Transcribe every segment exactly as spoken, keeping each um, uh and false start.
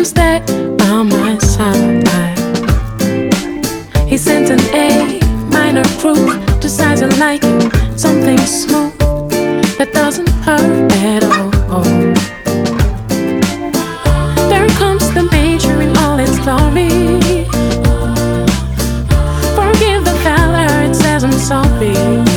stay by my side. He sent an A minor proof, just as I like it, something smooth that doesn't hurt at all. There comes the major in all its glory. Forgive the fella, it says I'm sorry.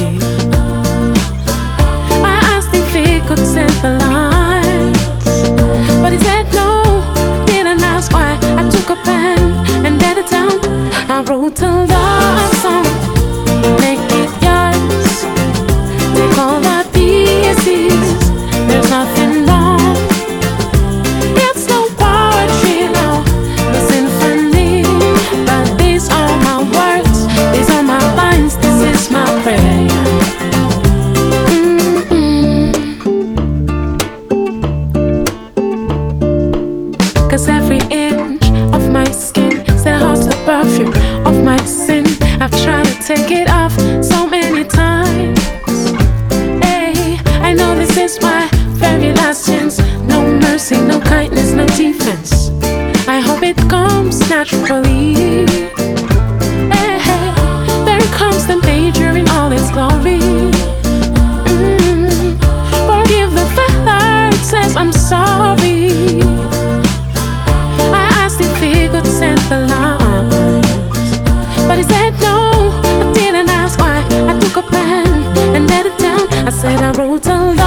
I asked if he could send the lines, but he said no. Didn't ask why. I took a pen and read it down. I wrote a love song, make it yours. Take all the pieces, there's nothing wrong. It's no poetry now, no symphony, but these are my words, these are my lines, this is my prayer. Mm-mm. 'Cause every inch of my skin still holds the perfume of my sin. I've tried to take it off so many times. Hey, I know this is my very last chance. No mercy, no kindness, no defense. I hope it comes naturally. Hey, there comes the major in all its glory. Mm, forgive the fella, it says I'm sorry. I asked if he could send the lines, but he said no. I didn't ask why. I took a pen and read it down. I said I wrote a